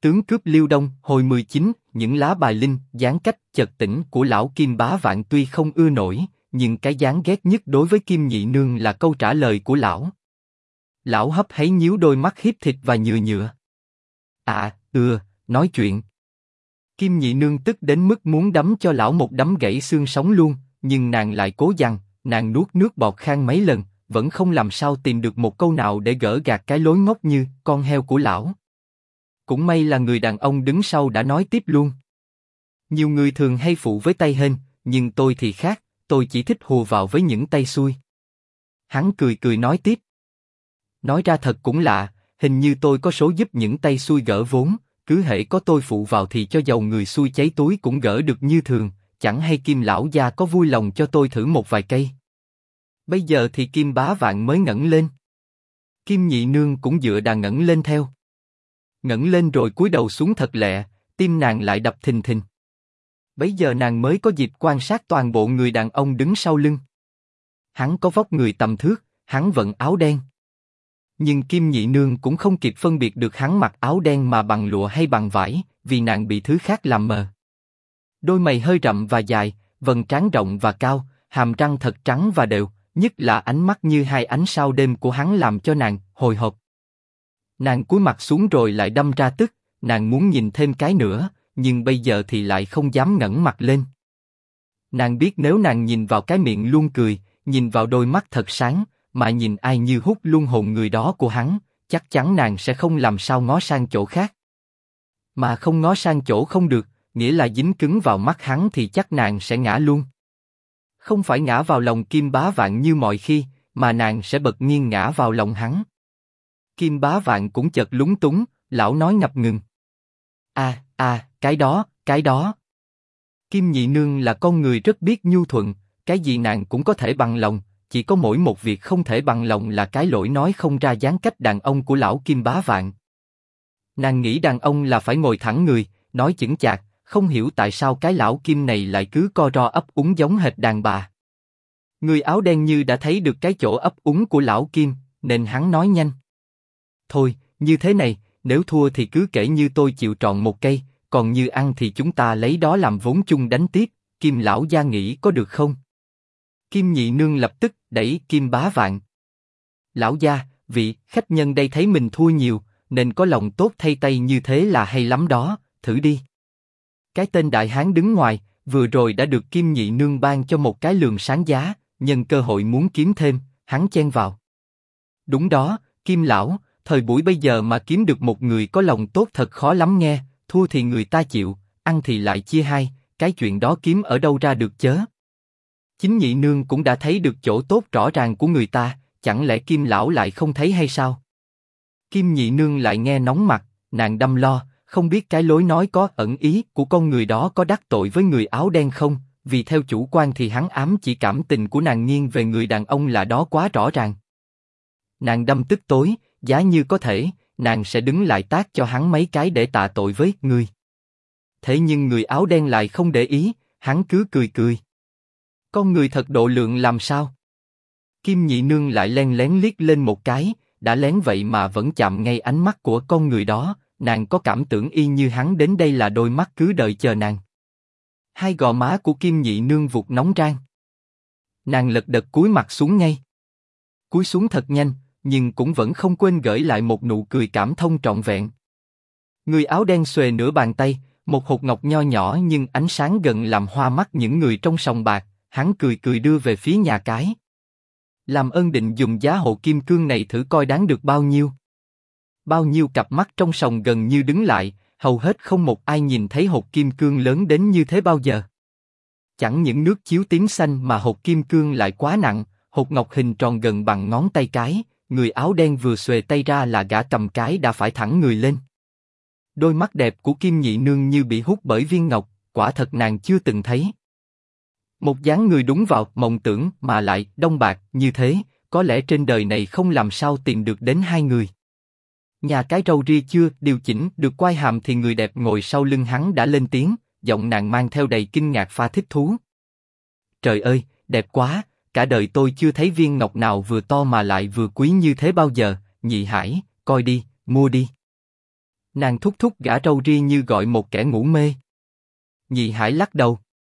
Tướng cướp Liêu Đông, hồi 19, những lá bài linh, gián cách, chợt tỉnh của lão Kim Bá Vạn tuy không ưa nổi, nhưng cái gián ghét nhất đối với Kim Nhị Nương là câu trả lời của lão. Lão hấp háy nhíu đôi mắt hiếp thịt và nhựa nhựa. Nói chuyện. Kim Nhị Nương tức đến mức muốn đấm cho lão một đấm gãy xương sống luôn, nhưng nàng lại cố dằn, nàng nuốt nước bọt khan mấy lần, vẫn không làm sao tìm được một câu nào để gỡ gạt cái lối ngốc như con heo của lão. Cũng may là người đàn ông đứng sau đã nói tiếp luôn. Nhiều người thường hay phụ với tay hên, nhưng tôi thì khác, tôi chỉ thích hùa vào với những tay xuôi. Hắn cười cười nói tiếp. Nói ra thật cũng lạ, hình như tôi có số giúp những tay xuôi gỡ vốn, cứ hễ có tôi phụ vào thì cho dầu người xuôi cháy túi cũng gỡ được như thường, chẳng hay Kim lão gia có vui lòng cho tôi thử một vài cây. Bây giờ thì Kim Bá Vạn mới ngẩng lên. Kim Nhị Nương cũng dựa đà ngẩng lên theo. Ngẩng lên rồi cúi đầu xuống thật lẹ, tim nàng lại đập thình thình. Bấy giờ nàng mới có dịp quan sát toàn bộ người đàn ông đứng sau lưng. Hắn có vóc người tầm thước, hắn vận áo đen. Nhưng Kim Nhị Nương cũng không kịp phân biệt được hắn mặc áo đen mà bằng lụa hay bằng vải, vì nàng bị thứ khác làm mờ. Đôi mày hơi rậm và dài, vầng trán rộng và cao, hàm răng thật trắng và đều, nhất là ánh mắt như hai ánh sao đêm của hắn làm cho nàng hồi hộp. Nàng cúi mặt xuống rồi lại đâm ra tức, nàng muốn nhìn thêm cái nữa, nhưng bây giờ thì lại không dám ngẩng mặt lên. Nàng biết nếu nàng nhìn vào cái miệng luôn cười, nhìn vào đôi mắt thật sáng, mà nhìn ai như hút luôn hồn người đó của hắn, chắc chắn nàng sẽ không làm sao ngó sang chỗ khác. Mà không ngó sang chỗ không được, nghĩa là dính cứng vào mắt hắn thì chắc nàng sẽ ngã luôn. Không phải ngã vào lòng Kim Bá Vạn như mọi khi, mà nàng sẽ bật nghiêng ngã vào lòng hắn. Kim Bá Vạn cũng chợt lúng túng, lão nói ngập ngừng. Cái đó. Kim Nhị Nương là con người rất biết nhu thuận, cái gì nàng cũng có thể bằng lòng, chỉ có mỗi một việc không thể bằng lòng là cái lỗi nói không ra dáng cách đàn ông của lão Kim Bá Vạn. Nàng nghĩ đàn ông là phải ngồi thẳng người, nói chững chạc, không hiểu tại sao cái lão Kim này lại cứ co ro ấp úng giống hệt đàn bà. Người áo đen như đã thấy được cái chỗ ấp úng của lão Kim, nên hắn nói nhanh. Thôi, như thế này, nếu thua thì cứ kể như tôi chịu trọn một cây, còn như ăn thì chúng ta lấy đó làm vốn chung đánh tiếp, Kim lão gia nghĩ có được không? Kim Nhị Nương lập tức đẩy Kim Bá Vạn. Lão gia, vị khách nhân đây thấy mình thua nhiều, nên có lòng tốt thay tay như thế là hay lắm đó, thử đi. Cái tên đại hán đứng ngoài, vừa rồi đã được Kim Nhị Nương ban cho một cái lường sáng giá, nhân cơ hội muốn kiếm thêm, hắn chen vào. Đúng đó, Kim lão, thời buổi bây giờ mà kiếm được một người có lòng tốt thật khó lắm nghe, thua thì người ta chịu, ăn thì lại chia hai, cái chuyện đó kiếm ở đâu ra được chớ. Chính Nhị Nương cũng đã thấy được chỗ tốt rõ ràng của người ta, chẳng lẽ Kim lão lại không thấy hay sao? Kim Nhị Nương lại nghe nóng mặt, nàng đăm lo, không biết cái lối nói có ẩn ý của con người đó có đắc tội với người áo đen không, vì theo chủ quan thì hắn ám chỉ cảm tình của nàng nghiêng về người đàn ông là đó quá rõ ràng. Nàng đâm tức tối, giá như có thể, nàng sẽ đứng lại tát cho hắn mấy cái để tạ tội với người. Thế nhưng người áo đen lại không để ý, hắn cứ cười cười. Con người thật độ lượng làm sao? Kim Nhị Nương lại len lén liếc lên một cái, đã lén vậy mà vẫn chạm ngay ánh mắt của con người đó, nàng có cảm tưởng y như hắn đến đây là đôi mắt cứ đợi chờ nàng. Hai gò má của Kim Nhị Nương vụt nóng rang. Nàng lật đật cúi mặt xuống ngay. Cúi xuống thật nhanh, nhưng cũng vẫn không quên gửi lại một nụ cười cảm thông trọn vẹn. Người áo đen xuề nửa bàn tay, một hột ngọc nho nhỏ nhưng ánh sáng gần làm hoa mắt những người trong sòng bạc, hắn cười cười đưa về phía nhà cái. Làm ơn định dùng giá hộ kim cương này thử coi đáng được bao nhiêu. Bao nhiêu cặp mắt trong sòng gần như đứng lại, hầu hết không một ai nhìn thấy hột kim cương lớn đến như thế bao giờ. Chẳng những nước chiếu tím xanh mà hột kim cương lại quá nặng, hột ngọc hình tròn gần bằng ngón tay cái, người áo đen vừa xuề tay ra là gã cầm cái đã phải thẳng người lên. Đôi mắt đẹp của Kim Nhị Nương như bị hút bởi viên ngọc, quả thật nàng chưa từng thấy. Một dáng người đúng vào mộng tưởng mà lại đông bạc như thế, có lẽ trên đời này không làm sao tìm được đến hai người. Nhà cái râu ria chưa điều chỉnh được quai hàm thì người đẹp ngồi sau lưng hắn đã lên tiếng, giọng nàng mang theo đầy kinh ngạc pha thích thú. Trời ơi, đẹp quá, cả đời tôi chưa thấy viên ngọc nào vừa to mà lại vừa quý như thế bao giờ, Nhị Hải, coi đi, mua đi. Nàng thúc thúc gã râu ria như gọi một kẻ ngủ mê. Nhị Hải lắc đầu.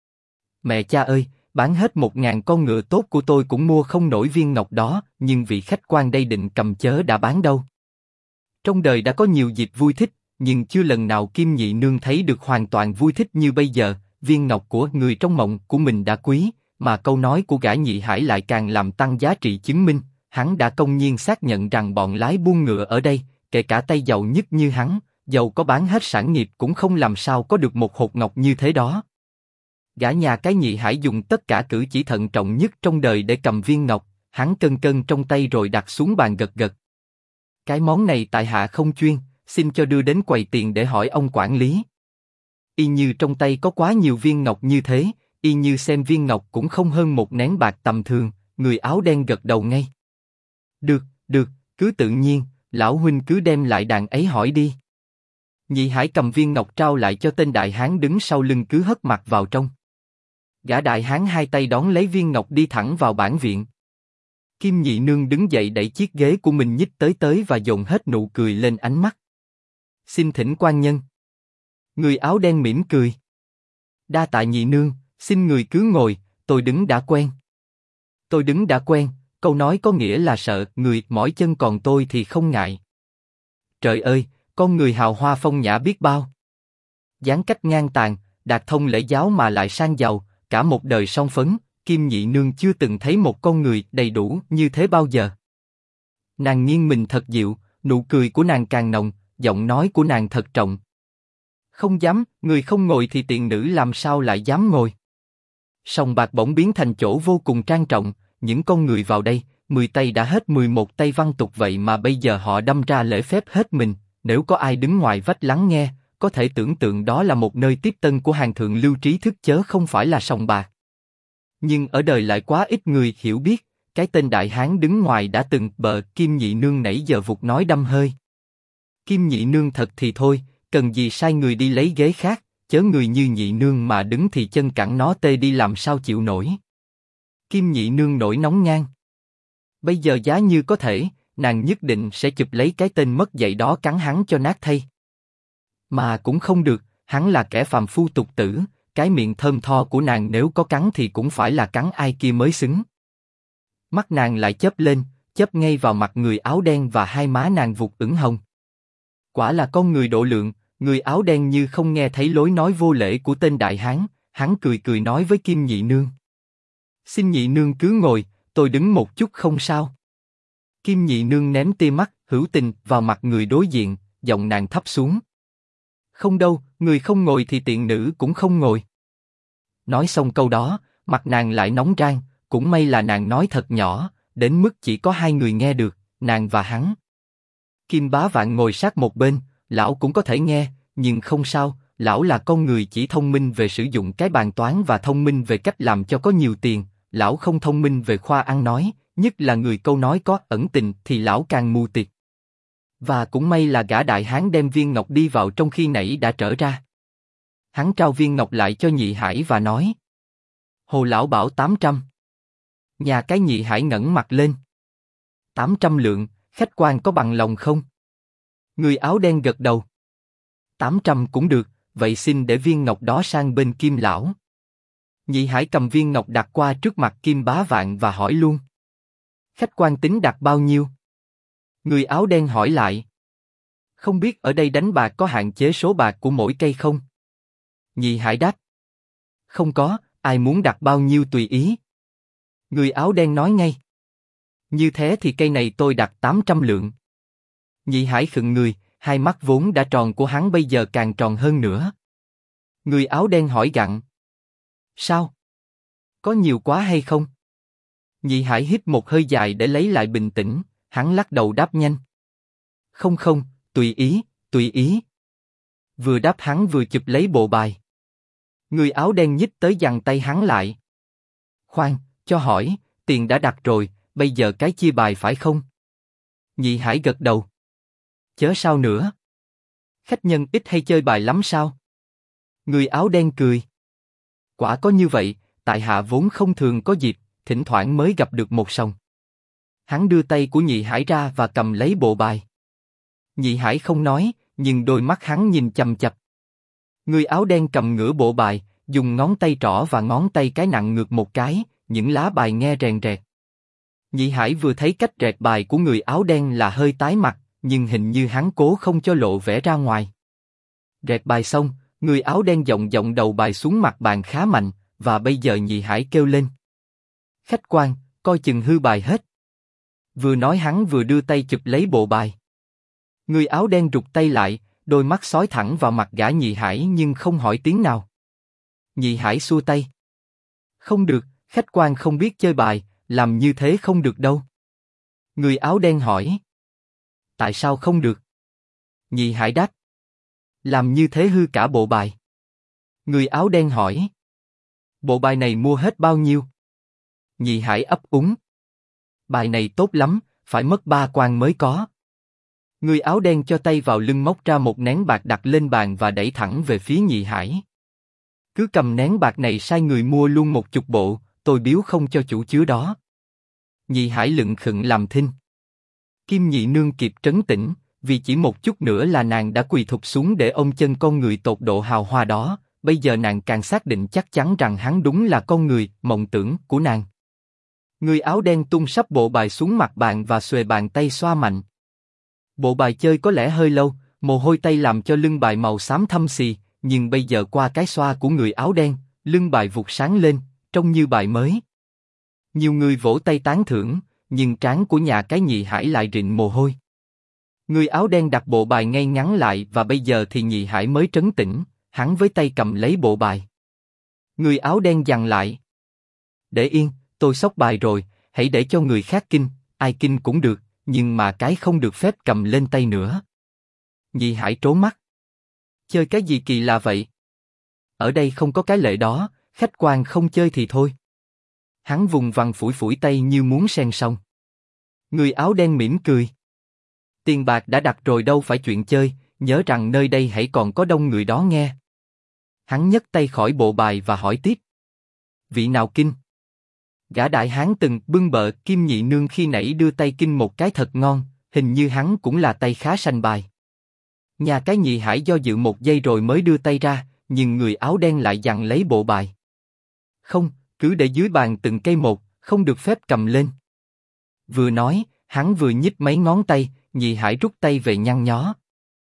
Mẹ cha ơi, bán hết 1.000 con ngựa tốt của tôi cũng mua không nổi viên ngọc đó, nhưng vị khách quan đây định cầm chớ đã bán đâu. Trong đời đã có nhiều dịp vui thích, nhưng chưa lần nào Kim Nhị Nương thấy được hoàn toàn vui thích như bây giờ. Viên ngọc của người trong mộng của mình đã quý, mà câu nói của gã Nhị Hải lại càng làm tăng giá trị chứng minh. Hắn đã công nhiên xác nhận rằng bọn lái buôn ngựa ở đây, kể cả tay giàu nhất như hắn, giàu có bán hết sản nghiệp cũng không làm sao có được một hột ngọc như thế đó. Gã nhà cái Nhị Hải dùng tất cả cử chỉ thận trọng nhất trong đời để cầm viên ngọc, hắn cân cân trong tay rồi đặt xuống bàn gật gật. Cái món này tại hạ không chuyên, xin cho đưa đến quầy tiền để hỏi ông quản lý. Y như trong tay có quá nhiều viên ngọc như thế, y như xem viên ngọc cũng không hơn một nén bạc tầm thường, người áo đen gật đầu ngay. Được, được, cứ tự nhiên, lão huynh cứ đem lại đàn ấy hỏi đi. Nhị Hải cầm viên ngọc trao lại cho tên đại hán đứng sau lưng cứ hất mặt vào trong. Gã đại hán hai tay đón lấy viên ngọc đi thẳng vào bản viện. Kim Nhị Nương đứng dậy đẩy chiếc ghế của mình nhích tới và dồn hết nụ cười lên ánh mắt. Xin thỉnh quan nhân. Người áo đen mỉm cười. Đa tạ Nhị Nương, xin người cứ ngồi, tôi đứng đã quen. Tôi đứng đã quen, câu nói có nghĩa là sợ người mỏi chân còn tôi thì không ngại. Trời ơi, con người hào hoa phong nhã biết bao. Dáng cách ngang tàn, đạt thông lễ giáo mà lại sang giàu, cả một đời song phấn, Kim Nhị Nương chưa từng thấy một con người đầy đủ như thế bao giờ. Nàng nghiêng mình thật dịu, nụ cười của nàng càng nồng, giọng nói của nàng thật trọng. Không dám, người không ngồi thì tiện nữ làm sao lại dám ngồi. Sòng bạc bỗng biến thành chỗ vô cùng trang trọng, những con người vào đây, 10 tay đã hết 11 tay văn tục vậy mà bây giờ họ đâm ra lễ phép hết mình. Nếu có ai đứng ngoài vách lắng nghe, có thể tưởng tượng đó là một nơi tiếp tân của hàng thượng lưu trí thức chớ không phải là sòng bạc. Nhưng ở đời lại quá ít người hiểu biết, cái tên đại hán đứng ngoài đã từng bợ Kim Nhị Nương nãy giờ vụt nói đâm hơi. Kim Nhị Nương thật thì thôi, cần gì sai người đi lấy ghế khác, chớ người như Nhị Nương mà đứng thì chân cẳng nó tê đi làm sao chịu nổi. Kim Nhị Nương nổi nóng ngang. Bây giờ giá như có thể, nàng nhất định sẽ chụp lấy cái tên mất dạy đó cắn hắn cho nát thay. Mà cũng không được, hắn là kẻ phàm phu tục tử, cái miệng thơm tho của nàng nếu có cắn thì cũng phải là cắn ai kia mới xứng. Mắt nàng lại chớp lên, chớp ngay vào mặt người áo đen và hai má nàng vụt ửng hồng. Quả là con người độ lượng, người áo đen như không nghe thấy lối nói vô lễ của tên đại hán, hắn cười cười nói với Kim Nhị Nương. Xin Nhị Nương cứ ngồi, tôi đứng một chút không sao. Kim Nhị Nương ném tia mắt hữu tình vào mặt người đối diện, giọng nàng thấp xuống. Không đâu, người không ngồi thì tiện nữ cũng không ngồi. Nói xong câu đó, mặt nàng lại nóng rang, cũng may là nàng nói thật nhỏ, đến mức chỉ có hai người nghe được, nàng và hắn. Kim Bá Vạn ngồi sát một bên, lão cũng có thể nghe, nhưng không sao, lão là con người chỉ thông minh về sử dụng cái bàn toán và thông minh về cách làm cho có nhiều tiền, lão không thông minh về khoa ăn nói, nhất là người câu nói có ẩn tình thì lão càng mù tịt. Và cũng may là gã đại hán đem viên ngọc đi vào trong khi nãy đã trở ra. Hắn trao viên ngọc lại cho Nhị Hải và nói. Hồ lão bảo 800. Nhà cái Nhị Hải ngẩng mặt lên. 800 lượng, khách quan có bằng lòng không? Người áo đen gật đầu. 800 cũng được, vậy xin để viên ngọc đó sang bên Kim lão. Nhị Hải cầm viên ngọc đặt qua trước mặt Kim Bá Vạn và hỏi luôn. Khách quan tính đặt bao nhiêu? Người áo đen hỏi lại. Không biết ở đây đánh bạc có hạn chế số bạc của mỗi cây không? Nhị Hải đáp. Không có, ai muốn đặt bao nhiêu tùy ý. Người áo đen nói ngay. Như thế thì cây này tôi đặt 800 lượng. Nhị Hải khựng người, hai mắt vốn đã tròn của hắn bây giờ càng tròn hơn nữa. Người áo đen hỏi gặng. Sao? Có nhiều quá hay không? Nhị Hải hít một hơi dài để lấy lại bình tĩnh, hắn lắc đầu đáp nhanh. Không không, tùy ý, tùy ý. Vừa đáp hắn vừa chụp lấy bộ bài. Người áo đen nhích tới giằng tay hắn lại. Khoan, cho hỏi, tiền đã đặt rồi, bây giờ cái chia bài phải không? Nhị Hải gật đầu. Chớ sao nữa? Khách nhân ít hay chơi bài lắm sao? Người áo đen cười. Quả có như vậy, tại hạ vốn không thường có dịp, thỉnh thoảng mới gặp được một sòng. Hắn đưa tay của Nhị Hải ra và cầm lấy bộ bài. Nhị Hải không nói, nhưng đôi mắt hắn nhìn chằm chằm. Người áo đen cầm ngửa bộ bài, dùng ngón tay trỏ và ngón tay cái nặng ngược một cái, những lá bài nghe rèn rẹt. Nhị Hải vừa thấy cách rẹt bài của người áo đen là hơi tái mặt, nhưng hình như hắn cố không cho lộ vẻ ra ngoài. Rẹt bài xong, người áo đen giọng đầu bài xuống mặt bàn khá mạnh, và bây giờ Nhị Hải kêu lên. Khách quan, coi chừng hư bài hết. Vừa nói hắn vừa đưa tay chụp lấy bộ bài. Người áo đen rụt tay lại, đôi mắt sói thẳng vào mặt gã Nhị Hải nhưng không hỏi tiếng nào. Nhị Hải xua tay. Không được, khách quan không biết chơi bài, làm như thế không được đâu. Người áo đen hỏi. Tại sao không được? Nhị Hải đáp. Làm như thế hư cả bộ bài. Người áo đen hỏi. Bộ bài này mua hết bao nhiêu? Nhị Hải ấp úng. Bài này tốt lắm, phải mất 3 quan mới có. Người áo đen cho tay vào lưng móc ra một nén bạc đặt lên bàn và đẩy thẳng về phía Nhị Hải. Cứ cầm nén bạc này sai người mua luôn 10 bộ, tôi biếu không cho chủ chứa đó. Nhị Hải lững khựng làm thinh. Kim Nhị Nương kịp trấn tĩnh, vì chỉ một chút nữa là nàng đã quỳ thụp xuống để ôm chân con người tột độ hào hoa đó. Bây giờ nàng càng xác định chắc chắn rằng hắn đúng là con người, mộng tưởng của nàng. Người áo đen tung sắp bộ bài xuống mặt bàn và xuề bàn tay xoa mạnh. Bộ bài chơi có lẽ hơi lâu, mồ hôi tay làm cho lưng bài màu xám thâm xì, nhưng bây giờ qua cái xoa của người áo đen, lưng bài vụt sáng lên, trông như bài mới. Nhiều người vỗ tay tán thưởng, nhưng trán của nhà cái Nhị Hải lại rịn mồ hôi. Người áo đen đặt bộ bài ngay ngắn lại và bây giờ thì Nhị Hải mới trấn tĩnh, hắn với tay cầm lấy bộ bài. Người áo đen dằn lại. Để yên, tôi xốc bài rồi, hãy để cho người khác kinh, ai kinh cũng được, nhưng mà cái không được phép cầm lên tay nữa. Nhị Hải trố mắt. Chơi cái gì kỳ lạ vậy? Ở đây không có cái lệ đó, khách quan không chơi thì thôi. Hắn vùng vằng phủi phủi tay như muốn xen xong. Người áo đen mỉm cười. Tiền bạc đã đặt rồi đâu phải chuyện chơi, nhớ rằng nơi đây hãy còn có đông người đó nghe. Hắn nhấc tay khỏi bộ bài và hỏi tiếp. Vị nào kinh? Gã đại hán từng bưng bợ Kim Nhị Nương khi nãy đưa tay kinh một cái thật ngon, hình như hắn cũng là tay khá sành bài. Nhà cái Nhị Hải do dự một giây rồi mới đưa tay ra, nhưng người áo đen lại giằng lấy bộ bài. Không, cứ để dưới bàn từng cây một, không được phép cầm lên. Vừa nói, hắn vừa nhích mấy ngón tay, Nhị Hải rút tay về nhăn nhó.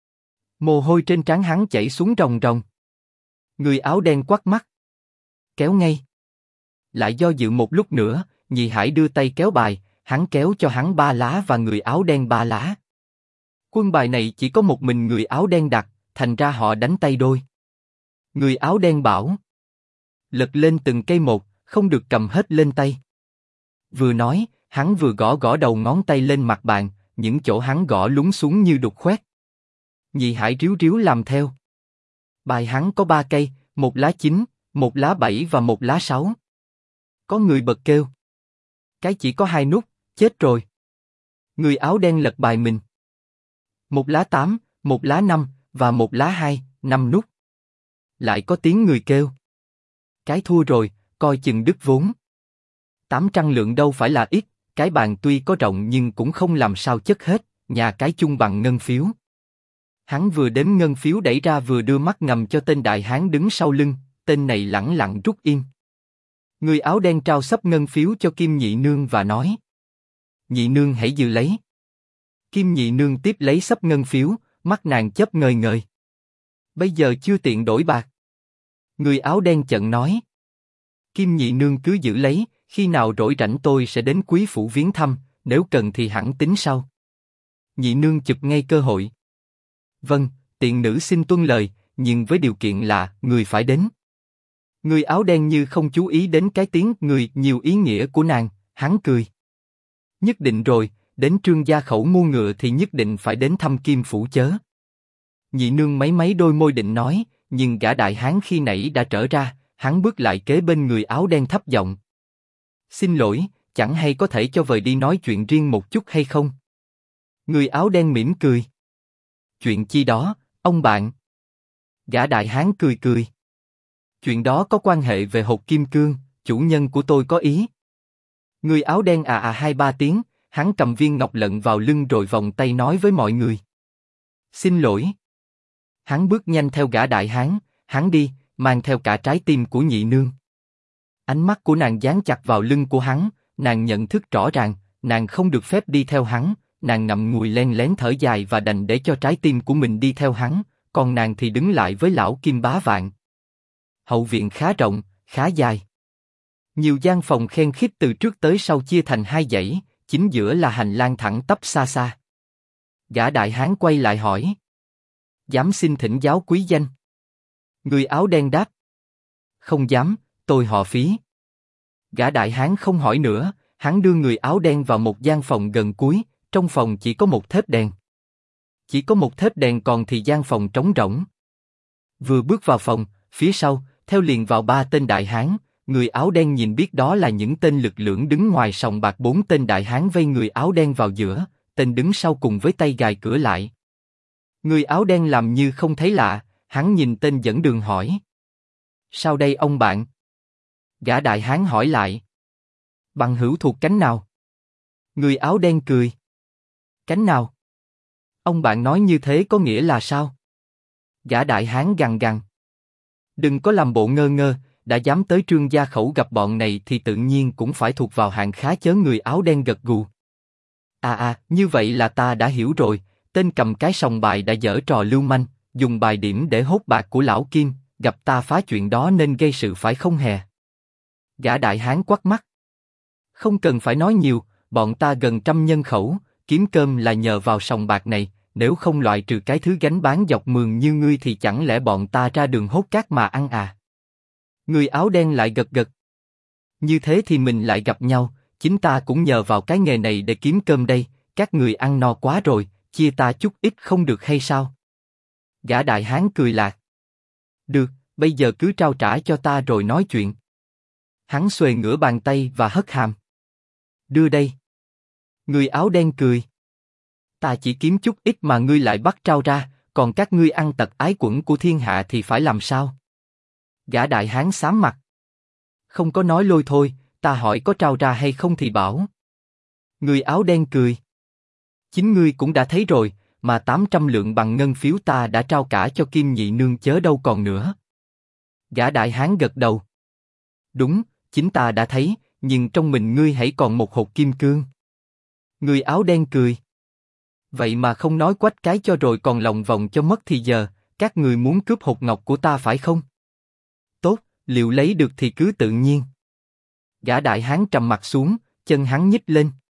Mồ hôi trên trán hắn chảy xuống ròng ròng. Người áo đen quắt mắt. Kéo ngay. Lại do dự một lúc nữa, Nhị Hải đưa tay kéo bài, hắn kéo cho hắn 3 lá và người áo đen 3 lá. Quân bài này chỉ có một mình người áo đen đặt, thành ra họ đánh tay đôi. Người áo đen bảo. Lật lên từng cây một, không được cầm hết lên tay. Vừa nói, hắn vừa gõ gõ đầu ngón tay lên mặt bàn, những chỗ hắn gõ lún xuống như đục khoét. Nhị Hải ríu ríu làm theo. Bài hắn có 3 cây, 1 lá 9, 1 lá 7 và 1 lá 6. Có người bật kêu. Cái chỉ có 2 nút, chết rồi. Người áo đen lật bài mình. 1 lá 8, 1 lá 5 và 1 lá 2, 5 nút. Lại có tiếng người kêu. Cái thua rồi, coi chừng đứt vốn. 800 lượng đâu phải là ít, cái bàn tuy có rộng nhưng cũng không làm sao chất hết, nhà cái chung bằng ngân phiếu. Hắn vừa đếm ngân phiếu đẩy ra vừa đưa mắt ngầm cho tên đại hán đứng sau lưng, tên này lẳng lặng rút im. Người áo đen trao xấp ngân phiếu cho Kim Nhị Nương và nói. Nhị Nương hãy giữ lấy. Kim Nhị Nương tiếp lấy xấp ngân phiếu, mắt nàng chớp ngời ngời. Bây giờ chưa tiện đổi bạc. Người áo đen chận nói. Kim Nhị Nương cứ giữ lấy, khi nào rỗi rảnh tôi sẽ đến quý phủ viếng thăm, nếu cần thì hẳn tính sau. Nhị Nương chụp ngay cơ hội. Vâng, tiện nữ xin tuân lời, nhưng với điều kiện là người phải đến. Người áo đen như không chú ý đến cái tiếng người nhiều ý nghĩa của nàng, hắn cười. Nhất định rồi, đến Trương gia khẩu mua ngựa thì nhất định phải đến thăm Kim phủ chớ. Nhị Nương mấy đôi môi định nói, nhưng gã đại hán khi nãy đã trở ra, hắn bước lại kế bên người áo đen thấp giọng. Xin lỗi, chẳng hay có thể cho vời đi nói chuyện riêng một chút hay không? Người áo đen mỉm cười. Chuyện chi đó, ông bạn? Gã đại hán cười cười. Chuyện đó có quan hệ về hột kim cương, chủ nhân của tôi có ý. Người áo đen 2-3 tiếng, hắn cầm viên ngọc lận vào lưng rồi vòng tay nói với mọi người. Xin lỗi. Hắn bước nhanh theo gã đại hán, hắn đi, mang theo cả trái tim của nhị nương. Ánh mắt của nàng dán chặt vào lưng của hắn, nàng nhận thức rõ ràng, nàng không được phép đi theo hắn, nàng ngậm ngùi len lén thở dài và đành để cho trái tim của mình đi theo hắn, còn nàng thì đứng lại với lão Kim Bá Vạn. Hậu viện khá rộng, khá dài. Nhiều gian phòng khen khít từ trước tới sau chia thành hai dãy, chính giữa là hành lang thẳng tắp xa xa. Gã đại hán quay lại hỏi: dám xin thỉnh giáo quý danh? Người áo đen đáp: không dám, tôi họ Phí. Gã đại hán không hỏi nữa, hắn đưa người áo đen vào một gian phòng gần cuối, trong phòng chỉ có một thớt đèn. Chỉ có một thớt đèn còn thì gian phòng trống rỗng. Vừa bước vào phòng, phía sau, theo liền vào ba tên đại hán, người áo đen nhìn biết đó là những tên lực lưỡng đứng ngoài sòng bạc. Bốn tên đại hán vây người áo đen vào giữa, tên đứng sau cùng với tay gài cửa lại. Người áo đen làm như không thấy lạ, hắn nhìn tên dẫn đường hỏi: sao đây ông bạn? Gã đại hán hỏi lại: bằng hữu thuộc cánh nào? Người áo đen cười: cánh nào? Ông bạn nói như thế có nghĩa là sao? Gã đại hán gằn gằn: đừng có làm bộ ngơ ngơ, đã dám tới Trương gia khẩu gặp bọn này thì tự nhiên cũng phải thuộc vào hạng khá chớ. Người áo đen gật gù: như vậy là ta đã hiểu rồi, tên cầm cái sòng bài đã giở trò lưu manh, dùng bài điểm để hốt bạc của lão Kim, gặp ta phá chuyện đó nên gây sự phải không hè? Gã đại hán quắt mắt: không cần phải nói nhiều, bọn ta gần 100 nhân khẩu, kiếm cơm là nhờ vào sòng bạc này, nếu không loại trừ cái thứ gánh bán dọc mường như ngươi thì chẳng lẽ bọn ta ra đường hốt cát mà ăn à? Người áo đen lại gật gật: như thế thì mình lại gặp nhau, chính ta cũng nhờ vào cái nghề này để kiếm cơm đây, các người ăn no quá rồi, chia ta chút ít không được hay sao? Gã đại hán cười lạc: được, bây giờ cứ trao trả cho ta rồi nói chuyện. Hắn xuề ngửa bàn tay và hất hàm: đưa đây. Người áo đen cười: ta chỉ kiếm chút ít mà ngươi lại bắt trao ra, còn các ngươi ăn tật ái quẩn của thiên hạ thì phải làm sao? Gã đại hán xám mặt: không có nói lôi thôi, ta hỏi có trao ra hay không thì bảo. Người áo đen cười: chính ngươi cũng đã thấy rồi, mà 800 lượng bằng ngân phiếu ta đã trao cả cho Kim nhị nương chớ đâu còn nữa. Gã đại hán gật đầu: đúng, chính ta đã thấy, nhưng trong mình ngươi hãy còn một hột kim cương. Người áo đen cười: vậy mà không nói quách cái cho rồi còn lòng vòng cho mất thì giờ, các người muốn cướp hột ngọc của ta phải không? Tốt, liệu lấy được thì cứ tự nhiên. Gã đại hán trầm mặt xuống, chân hắn nhích lên.